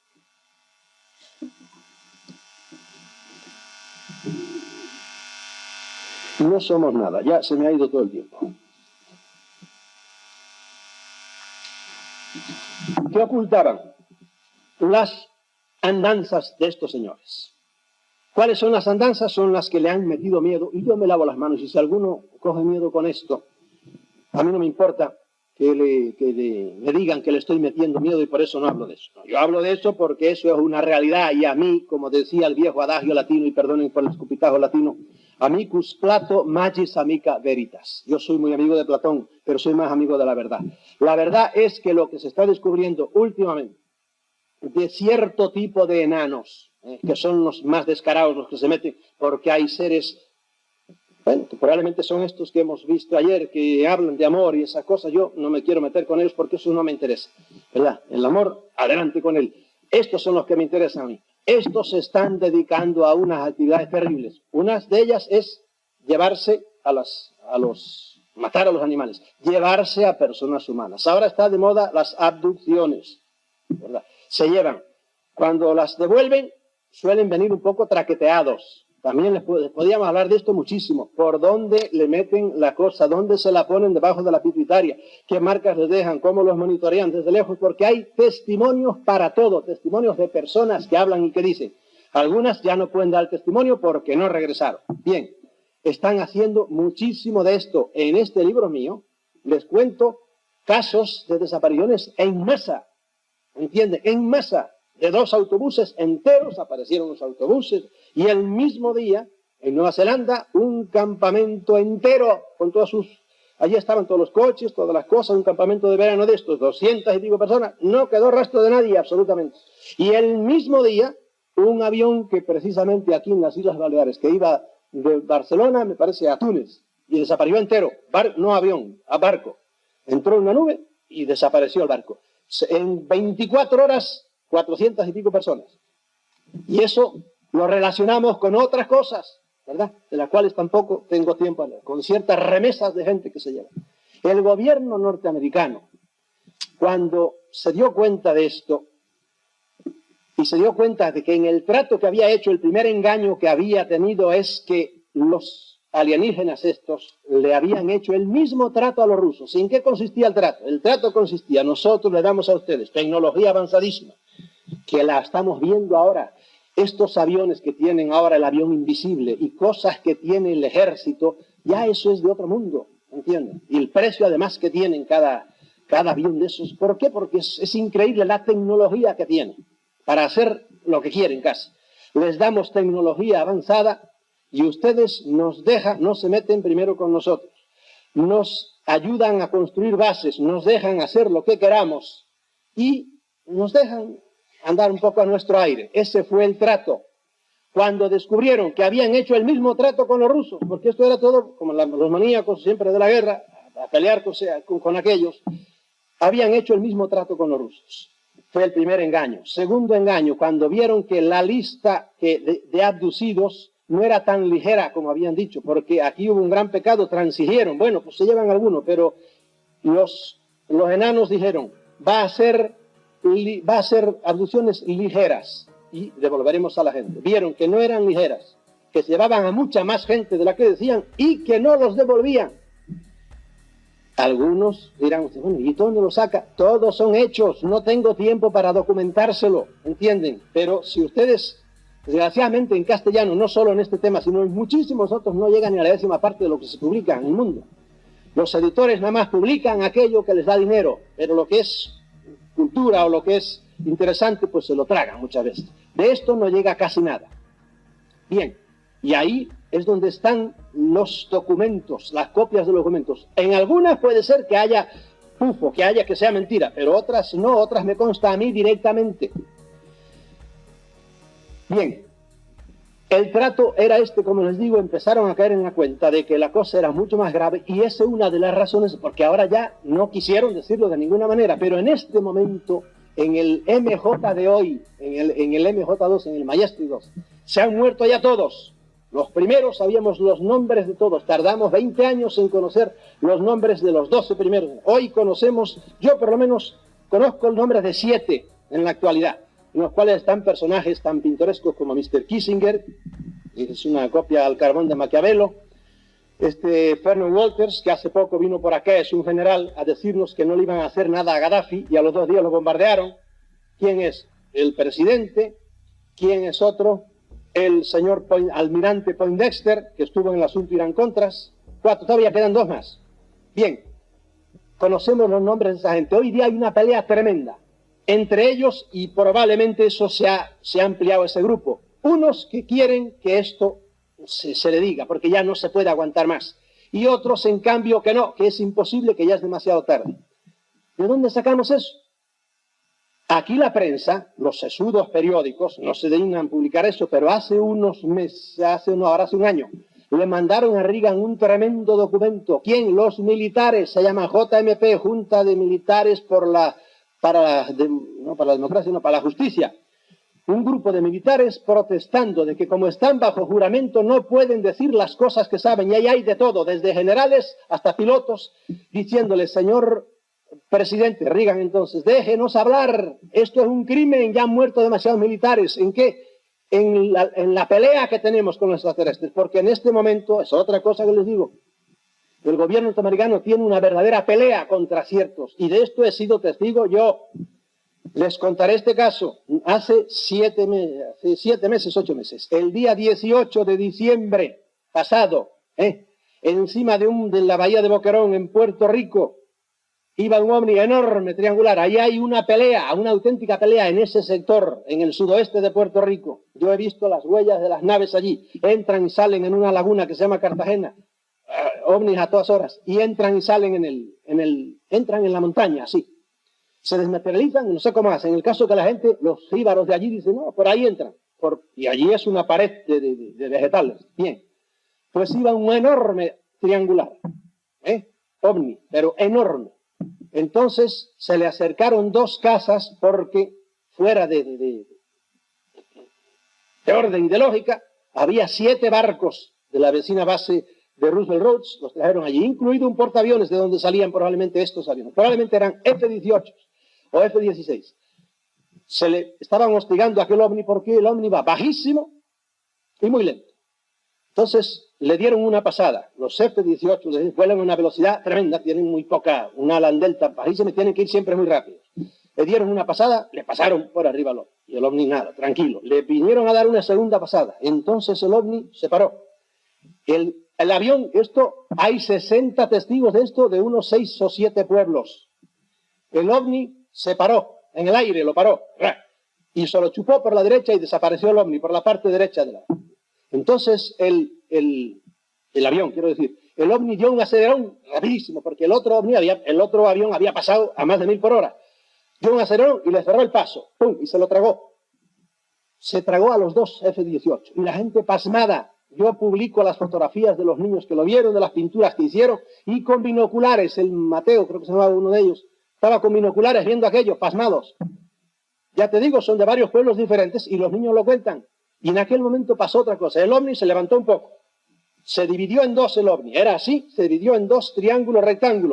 No somos nada, ya se me ha ido todo el tiempo. ¿Qué ocultaban? Las andanzas de estos señores. ¿Cuáles son las andanzas? Son las que le han metido miedo, y yo me lavo las manos, y si alguno coge miedo con esto, a mí no me importa que, le, que le, me digan que le estoy metiendo miedo y por eso no hablo de eso. No, yo hablo de eso porque eso es una realidad, y a mí, como decía el viejo adagio latino, y perdonen por el escupitajo latino, amicus Plato magis amica veritas. Yo soy muy amigo de Platón, pero soy más amigo de la verdad. La verdad es que lo que se está descubriendo últimamente de cierto tipo de enanos, eh, que son los más descarados, los que se meten, porque hay seres, bueno, que probablemente son estos que hemos visto ayer, que hablan de amor y esas cosas. Yo no me quiero meter con ellos porque eso no me interesa, ¿verdad? El amor, adelante con él. Estos son los que me interesan a mí. Estos se están dedicando a unas actividades terribles. Una de ellas es llevarse a, las, a los, matar a los animales, llevarse a personas humanas. Ahora está de moda las abducciones, ¿verdad? Se llevan. Cuando las devuelven, suelen venir un poco traqueteados. También les, les podíamos hablar de esto muchísimo. ¿Por dónde le meten la cosa? ¿Dónde se la ponen debajo de la pituitaria? ¿Qué marcas les dejan? ¿Cómo los monitorean desde lejos? Porque hay testimonios para todo, testimonios de personas que hablan y que dicen. Algunas ya no pueden dar testimonio porque no regresaron. Bien, están haciendo muchísimo de esto. En este libro mío les cuento casos de desapariciones en masa. ¿Entienden? En masa. De dos autobuses enteros, aparecieron los autobuses, y el mismo día, en Nueva Zelanda, un campamento entero, con todas sus... Allí estaban todos los coches, todas las cosas, un campamento de verano de estos, doscientas y pico personas, no quedó rastro de nadie, absolutamente. Y el mismo día, un avión que precisamente aquí en las Islas Baleares, que iba de Barcelona, me parece, a Túnez, y desapareció entero, Bar... no avión, a barco. Entró en una nube y desapareció el barco. En veinticuatro horas... cuatrocientas y pico personas. Y eso lo relacionamos con otras cosas, ¿verdad? De las cuales tampoco tengo tiempo a hablar, con ciertas remesas de gente que se llevan. El gobierno norteamericano, cuando se dio cuenta de esto, y se dio cuenta de que en el trato que había hecho, el primer engaño que había tenido es que los alienígenas estos le habían hecho el mismo trato a los rusos. ¿En qué consistía el trato? El trato consistía, nosotros le damos a ustedes tecnología avanzadísima, que la estamos viendo ahora, estos aviones que tienen ahora el avión invisible y cosas que tiene el ejército, ya eso es de otro mundo, ¿entienden? Y el precio además que tienen cada, cada avión de esos. ¿Por qué? Porque es, es increíble la tecnología que tienen para hacer lo que quieren casi. Les damos tecnología avanzada y ustedes nos dejan, no se meten primero con nosotros, nos ayudan a construir bases, nos dejan hacer lo que queramos y nos dejan andar un poco a nuestro aire. Ese fue el trato. Cuando descubrieron que habían hecho el mismo trato con los rusos, porque esto era todo como la, los maníacos siempre de la guerra, a pelear con, con, con aquellos, habían hecho el mismo trato con los rusos. Fue el primer engaño. Segundo engaño, cuando vieron que la lista que de, de abducidos no era tan ligera como habían dicho, porque aquí hubo un gran pecado, transigieron. Bueno, pues se llevan algunos, pero los, los enanos dijeron, va a ser va a ser abducciones ligeras y devolveremos a la gente. Vieron que no eran ligeras, que se llevaban a mucha más gente de la que decían y que no los devolvían. Algunos dirán, bueno, ¿y dónde lo saca? Todos son hechos, no tengo tiempo para documentárselo, ¿entienden? Pero si ustedes, desgraciadamente en castellano, no solo en este tema, sino en muchísimos otros, no llegan ni a la décima parte de lo que se publica en el mundo. Los editores nada más publican aquello que les da dinero, pero lo que es cultura o lo que es interesante, pues se lo tragan muchas veces. De esto no llega casi nada. Bien, y ahí es donde están los documentos, las copias de los documentos. En algunas puede ser que haya pufo, que haya que sea mentira, pero otras no, otras me consta a mí directamente. Bien, el trato era este, como les digo, empezaron a caer en la cuenta de que la cosa era mucho más grave y esa es una de las razones, porque ahora ya no quisieron decirlo de ninguna manera, pero en este momento, en el M J de hoy, en el, en el M J dos, en el Majestic dos, se han muerto ya todos. Los primeros sabíamos los nombres de todos, tardamos veinte años en conocer los nombres de los doce primeros. Hoy conocemos, yo por lo menos conozco el nombre de siete en la actualidad, en los cuales están personajes tan pintorescos como mister Kissinger, que es una copia al carbón de Maquiavelo, este Fernand Walters, que hace poco vino por acá, es un general, a decirnos que no le iban a hacer nada a Gaddafi, y a los dos días lo bombardearon. ¿Quién es? El presidente. ¿Quién es otro? El señor Point, almirante Poindexter, que estuvo en el asunto Irán-Contras. Cuatro, todavía quedan dos más. Bien, conocemos los nombres de esa gente. Hoy día hay una pelea tremenda entre ellos y probablemente eso se ha, se ha ampliado ese grupo. Unos que quieren que esto se, se le diga, porque ya no se puede aguantar más. Y otros, en cambio, que no, que es imposible, que ya es demasiado tarde. ¿De dónde sacamos eso? Aquí la prensa, los sesudos periódicos, no se dignan a publicar eso, pero hace unos meses, hace, no, ahora hace un año, le mandaron a Reagan un tremendo documento. ¿Quién? Los militares, se llama J M P, Junta de Militares por la, para, la, de, no para la democracia, no, para la justicia. Un grupo de militares protestando de que como están bajo juramento no pueden decir las cosas que saben, y ahí hay de todo, desde generales hasta pilotos, diciéndole, señor presidente Reagan, entonces, déjenos hablar, esto es un crimen, ya han muerto demasiados militares. ¿En qué? En la, en la pelea que tenemos con los extraterrestres, porque en este momento, es otra cosa que les digo, el gobierno norteamericano tiene una verdadera pelea contra ciertos, y de esto he sido testigo yo. Les contaré este caso, hace siete, me hace siete meses, ocho meses, el día dieciocho de diciembre pasado, ¿eh? encima de, un, de la bahía de Boquerón, en Puerto Rico, iba un ovni enorme, triangular. Ahí hay una pelea, una auténtica pelea en ese sector, en el sudoeste de Puerto Rico. Yo he visto las huellas de las naves allí. Entran y salen en una laguna que se llama Cartagena, uh, ovnis a todas horas, y entran y salen en el, en el, entran en la montaña, así. Se desmaterializan, no sé cómo hacen. En el caso que la gente, los jíbaros de allí dicen, no, por ahí entran. Por, y allí es una pared de, de, de vegetales. Bien. Pues iba un enorme triangular, ¿eh? ovni, pero enorme. Entonces se le acercaron dos casas porque fuera de, de, de, de orden y de lógica había siete barcos de la vecina base de Roosevelt Roads, los trajeron allí, incluido un portaaviones de donde salían probablemente estos aviones. Probablemente eran F dieciocho o F dieciséis. Se le estaban hostigando a aquel ovni porque el ovni va bajísimo y muy lento. Entonces le dieron una pasada. Los F dieciocho vuelan a una velocidad tremenda, tienen muy poca, una ala delta bajísima, tienen que ir siempre muy rápido. Le dieron una pasada, le pasaron por arriba al ovni. Y el ovni nada, tranquilo. Le vinieron a dar una segunda pasada. Entonces el ovni se paró. El, el avión, esto, hay sesenta testigos de esto, de unos seis o siete pueblos. El ovni se paró, en el aire lo paró. Y se lo chupó por la derecha y desapareció el ovni por la parte derecha de la... Entonces el, el, el avión, quiero decir, el ovni dio un acelerón rapidísimo, porque el otro, ovni había, el otro avión había pasado a más de mil por hora. Dio un acelerón y le cerró el paso, ¡pum! Y se lo tragó. Se tragó a los dos F dieciocho. Y la gente pasmada. Yo publico las fotografías de los niños que lo vieron, de las pinturas que hicieron, y con binoculares, el Mateo, creo que se llamaba uno de ellos, estaba con binoculares viendo aquello, pasmados. Ya te digo, son de varios pueblos diferentes y los niños lo cuentan. Y en aquel momento pasó otra cosa. El ovni se levantó un poco. Se dividió en dos el ovni. Era así, se dividió en dos triángulos rectángulos.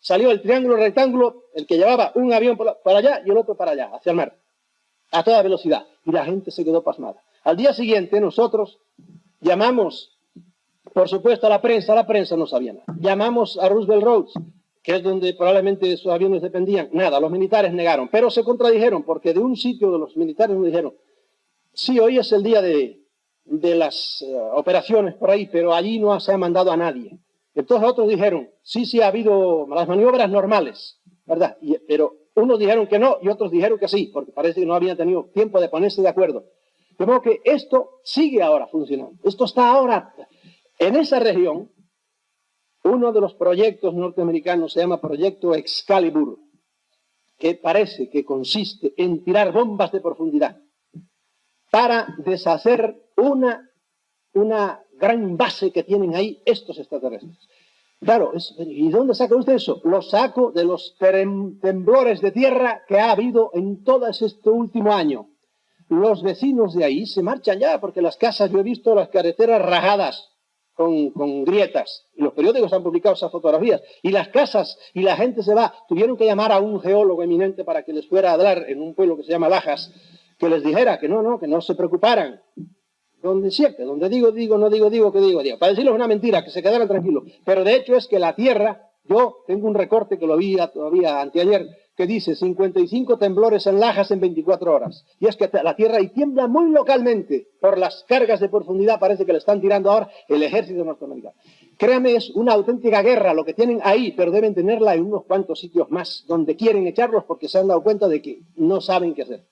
salió el triángulo rectángulo, el que llevaba un avión para allá y el otro para allá, hacia el mar, a toda velocidad. Y la gente se quedó pasmada. Al día siguiente nosotros llamamos, por supuesto, a la prensa, la prensa no sabía nada. Llamamos a Roosevelt Roads, que es donde probablemente esos aviones dependían. Nada, los militares negaron, pero se contradijeron, porque de un sitio de los militares nos dijeron, sí, hoy es el día de, de las uh, operaciones por ahí, pero allí no se ha mandado a nadie. Entonces otros dijeron, sí, sí, ha habido las maniobras normales, ¿verdad? Y, pero unos dijeron que no y otros dijeron que sí, porque parece que no habían tenido tiempo de ponerse de acuerdo. De modo que esto sigue ahora funcionando. Esto está ahora en esa región. Uno de los proyectos norteamericanos se llama Proyecto Excalibur, que parece que consiste en tirar bombas de profundidad para deshacer una, una gran base que tienen ahí estos extraterrestres. Claro, es, ¿y dónde saca usted eso? Lo saco de los temblores de tierra que ha habido en todo este último año. Los vecinos de ahí se marchan ya, porque las casas, yo he visto las carreteras rajadas con, con grietas, y los periódicos han publicado esas fotografías, y las casas, y la gente se va. Tuvieron que llamar a un geólogo eminente para que les fuera a hablar en un pueblo que se llama Lajas, que les dijera que no, no, que no se preocuparan. Donde siempre, donde digo, digo, no digo, digo, que digo, digo. Para decirles una mentira, que se quedaran tranquilos. Pero de hecho es que la Tierra, yo tengo un recorte que lo vi todavía anteayer, que dice cincuenta y cinco temblores en Lajas en veinticuatro horas. Y es que la Tierra y tiembla muy localmente por las cargas de profundidad, parece que le están tirando ahora el ejército norteamericano. Créame, es una auténtica guerra lo que tienen ahí, pero deben tenerla en unos cuantos sitios más, donde quieren echarlos porque se han dado cuenta de que no saben qué hacer.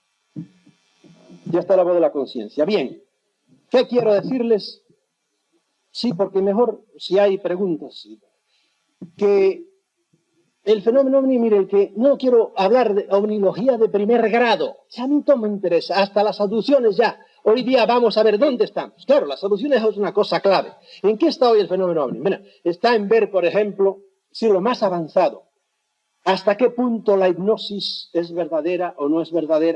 Ya está la voz de la conciencia. Bien, ¿qué quiero decirles? Sí, porque mejor si hay preguntas. Que el fenómeno ovni, mire, que no quiero hablar de ovnilogía de primer grado. A mí todo me interesa, hasta las abducciones ya. Hoy día vamos a ver dónde estamos. Claro, las abducciones es una cosa clave. ¿En qué está hoy el fenómeno ovni? Bueno, está en ver, por ejemplo, si lo más avanzado, hasta qué punto la hipnosis es verdadera o no es verdadera.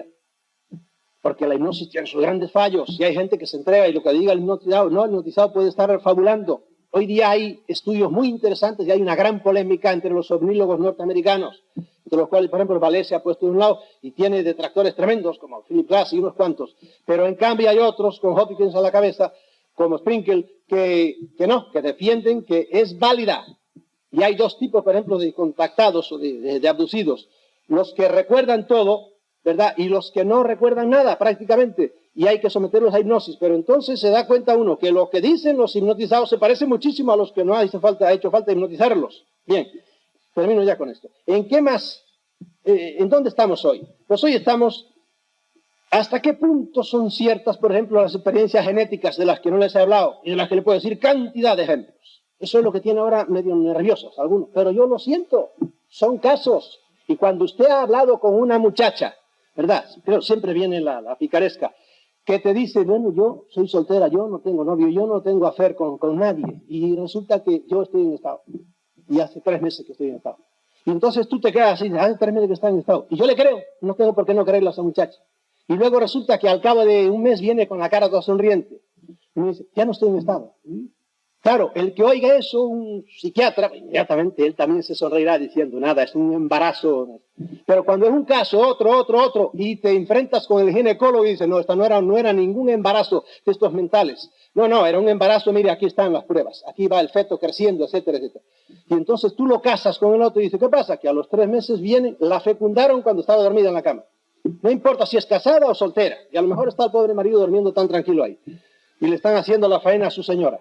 Porque la hipnosis tiene sus grandes fallos y hay gente que se entrega y lo que diga el hipnotizado, no, el hipnotizado puede estar fabulando. Hoy día hay estudios muy interesantes y hay una gran polémica entre los ovnílogos norteamericanos, de los cuales, por ejemplo, Vallée se ha puesto de un lado y tiene detractores tremendos, como Philip Glass y unos cuantos. Pero en cambio hay otros, con Hopkins a la cabeza, como Sprinkle, que, que no, que defienden que es válida. Y hay dos tipos, por ejemplo, de contactados o de, de, de abducidos. Los que recuerdan todo, ¿verdad? Y los que no recuerdan nada prácticamente, y hay que someterlos a hipnosis. Pero entonces se da cuenta uno que lo que dicen los hipnotizados se parece muchísimo a los que no ha hecho falta, ha hecho falta hipnotizarlos. Bien, termino ya con esto. ¿En qué más? Eh, ¿En dónde estamos hoy? Pues hoy estamos, ¿hasta qué punto son ciertas, por ejemplo, las experiencias genéticas de las que no les he hablado y de las que le puedo decir cantidad de ejemplos? Eso es lo que tiene ahora medio nerviosos algunos, pero yo lo siento, son casos. Y cuando usted ha hablado con una muchacha, ¿verdad? Pero siempre viene la, la picaresca, que te dice, bueno, yo soy soltera, yo no tengo novio, yo no tengo afer con, con nadie, y resulta que yo estoy en estado, y hace tres meses que estoy en estado. Y entonces tú te quedas así, hace tres meses que está en estado, y yo le creo, no tengo por qué no creerle a esa muchacha. Y luego resulta que al cabo de un mes viene con la cara toda sonriente, y me dice, ya no estoy en estado. Claro, el que oiga eso, un psiquiatra, inmediatamente él también se sonreirá diciendo, nada, es un embarazo. Pero cuando es un caso, otro, otro, otro, y te enfrentas con el ginecólogo y dices, no, esta no era, no era ningún embarazo de estos mentales. No, no, era un embarazo, mire, aquí están las pruebas, aquí va el feto creciendo, etcétera, etcétera. Y entonces tú lo casas con el otro y dices, ¿qué pasa? Que a los tres meses viene, la fecundaron cuando estaba dormida en la cama. No importa si es casada o soltera, y a lo mejor está el pobre marido durmiendo tan tranquilo ahí. Y le están haciendo la faena a su señora.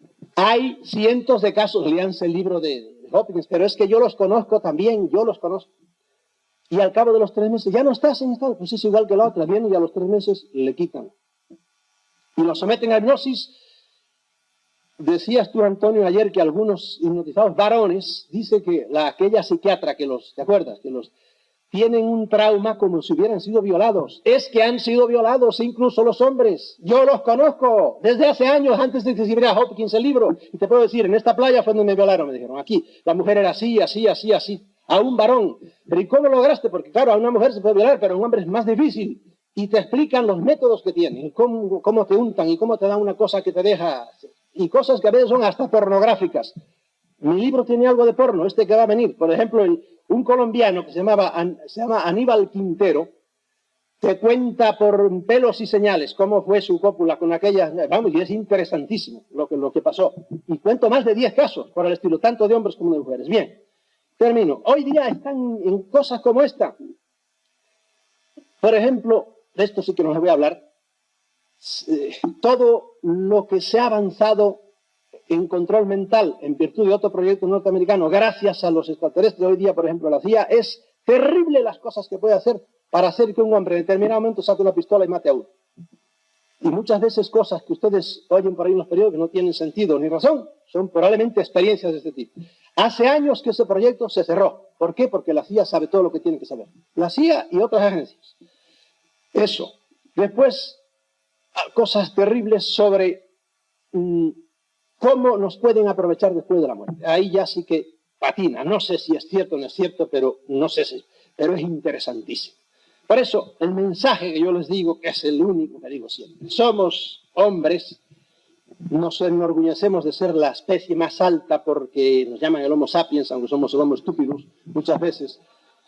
Hay cientos de casos, leanse el libro de, de Hopkins, pero es que yo los conozco también, yo los conozco. Y al cabo de los tres meses, ya no estás en estado, pues es igual que la otra, vienen y a los tres meses le quitan. Y lo someten a hipnosis. Decías tú, Antonio, ayer que algunos hipnotizados varones, dice que la, aquella psiquiatra que los, ¿te acuerdas? Que los tienen un trauma como si hubieran sido violados. Es que han sido violados incluso los hombres. Yo los conozco desde hace años, antes de que se escribiera Hopkins el libro. Y te puedo decir, en esta playa fue donde me violaron, me dijeron. Aquí, la mujer era así, así, así, así. A un varón. Pero ¿y cómo lograste? Porque claro, a una mujer se puede violar, pero a un hombre es más difícil. Y te explican los métodos que tienen, cómo, cómo te untan y cómo te dan una cosa que te deja... Y cosas que a veces son hasta pornográficas. Mi libro tiene algo de porno, este que va a venir. Por ejemplo, el, un colombiano que se, llamaba, se llama Aníbal Quintero, te cuenta por pelos y señales cómo fue su cópula con aquellas, vamos, y es interesantísimo lo que, lo que pasó. Y cuento más de diez casos por el estilo, tanto de hombres como de mujeres. Bien, termino. Hoy día están en cosas como esta. Por ejemplo, de esto sí que no les voy a hablar, eh, todo lo que se ha avanzado en control mental en virtud de otro proyecto norteamericano, gracias a los extraterrestres, hoy día, por ejemplo, la C I A, es terrible las cosas que puede hacer para hacer que un hombre en determinado momento saque una pistola y mate a uno. Y muchas veces cosas que ustedes oyen por ahí en los periódicos que no tienen sentido ni razón, son probablemente experiencias de este tipo. Hace años que ese proyecto se cerró. ¿Por qué? Porque la C I A sabe todo lo que tiene que saber. La C I A y otras agencias. Eso. Después, cosas terribles sobre mmm, cómo nos pueden aprovechar después de la muerte. Ahí ya sí que patina. No sé si es cierto o no es cierto, pero no sé si, pero es interesantísimo. Por eso, el mensaje que yo les digo, que es el único que digo siempre, somos hombres, nos enorgullecemos de ser la especie más alta porque nos llaman el Homo sapiens, aunque somos el Homo stupidus muchas veces,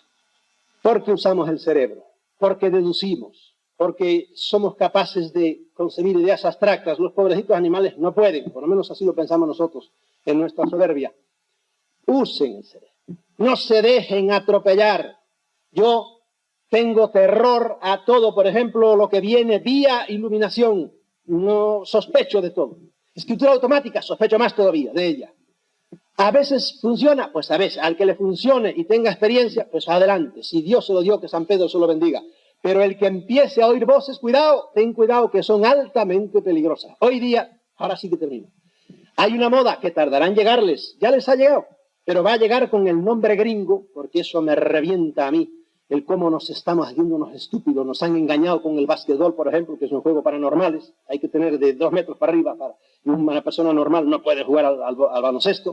porque usamos el cerebro, porque deducimos, porque somos capaces de concebir ideas abstractas. Los pobrecitos animales no pueden, por lo menos así lo pensamos nosotros en nuestra soberbia. Usen el cerebro, no se dejen atropellar. Yo tengo terror a todo, por ejemplo, lo que viene vía iluminación. No sospecho de todo. Escritura automática, sospecho más todavía de ella. A veces funciona, pues a veces. Al que le funcione y tenga experiencia, pues adelante. Si Dios se lo dio, que San Pedro se lo bendiga. Pero el que empiece a oír voces, cuidado, ten cuidado, que son altamente peligrosas. Hoy día, ahora sí que termino. Hay una moda que tardará en llegarles, ya les ha llegado, pero va a llegar con el nombre gringo, porque eso me revienta a mí. El cómo nos estamos haciendo unos estúpidos, nos han engañado con el básquetbol, por ejemplo, que es un juego para normales, hay que tener de dos metros para arriba, para, y una persona normal no puede jugar al, al, al baloncesto,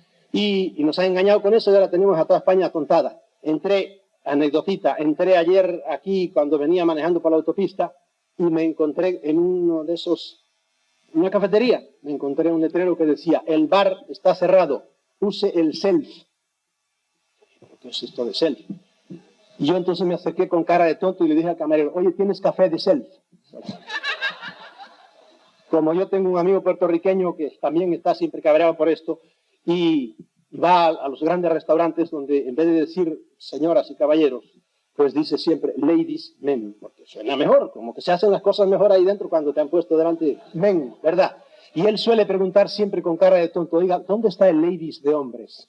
y, y nos han engañado con eso y ahora tenemos a toda España atontada. Entré, anecdotita, entré ayer aquí cuando venía manejando por la autopista y me encontré en uno de esos, en una cafetería, me encontré un letrero que decía, el bar está cerrado, use el self. ¿Qué es esto de self? Y yo entonces me acerqué con cara de tonto y le dije al camarero, oye, ¿tienes café de self? Como yo tengo un amigo puertorriqueño que también está siempre cabreado por esto y va a los grandes restaurantes donde en vez de decir señoras y caballeros, pues dice siempre ladies, men, porque suena mejor, como que se hacen las cosas mejor ahí dentro cuando te han puesto delante men, ¿verdad? Y él suele preguntar siempre con cara de tonto, oiga, ¿dónde está el ladies de hombres?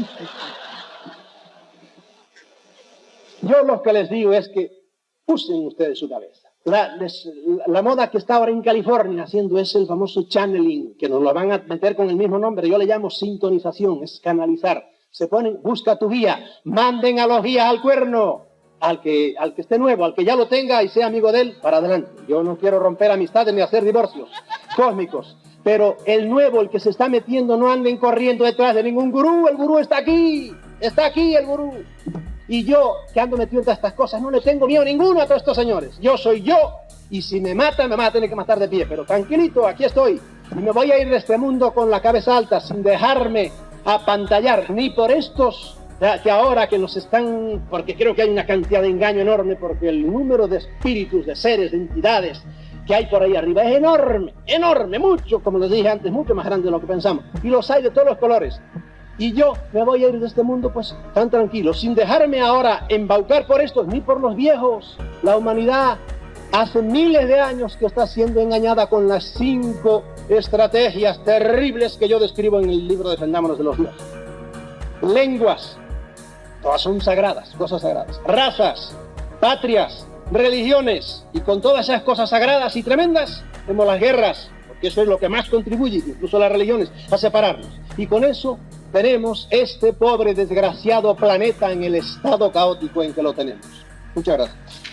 Yo lo que les digo es que usen ustedes su cabeza. La, les, la moda que está ahora en California haciendo es el famoso channeling, que nos lo van a meter con el mismo nombre. Yo le llamo sintonización, es canalizar. Se ponen, busca tu guía, manden a los guías al cuerno, al que, al que esté nuevo, al que ya lo tenga y sea amigo de él, para adelante. Yo no quiero romper amistades ni hacer divorcios cósmicos. Pero el nuevo, el que se está metiendo, no anden corriendo detrás de ningún gurú. El gurú está aquí, está aquí el gurú. Y yo, que ando metido en todas estas cosas, no le tengo miedo ninguno a todos estos señores. Yo soy yo, y si me matan, me van a tener que matar de pie. Pero tranquilito, aquí estoy. Y me voy a ir de este mundo con la cabeza alta, sin dejarme apantallar, ni por estos que ahora que nos están... Porque creo que hay una cantidad de engaño enorme, porque el número de espíritus, de seres, de entidades que hay por ahí arriba es enorme, enorme, mucho, como les dije antes, mucho más grande de lo que pensamos. Y los hay de todos los colores. Y yo me voy a ir de este mundo pues tan tranquilo, sin dejarme ahora embaucar por estos, ni por los viejos. La humanidad hace miles de años que está siendo engañada con las cinco estrategias terribles que yo describo en el libro Defendámonos de los Dioses. Lenguas, todas son sagradas, cosas sagradas. Razas, patrias, religiones, y con todas esas cosas sagradas y tremendas, tenemos las guerras, porque eso es lo que más contribuye, incluso las religiones, a separarnos. Y con eso tenemos este pobre, desgraciado planeta en el estado caótico en que lo tenemos. Muchas gracias.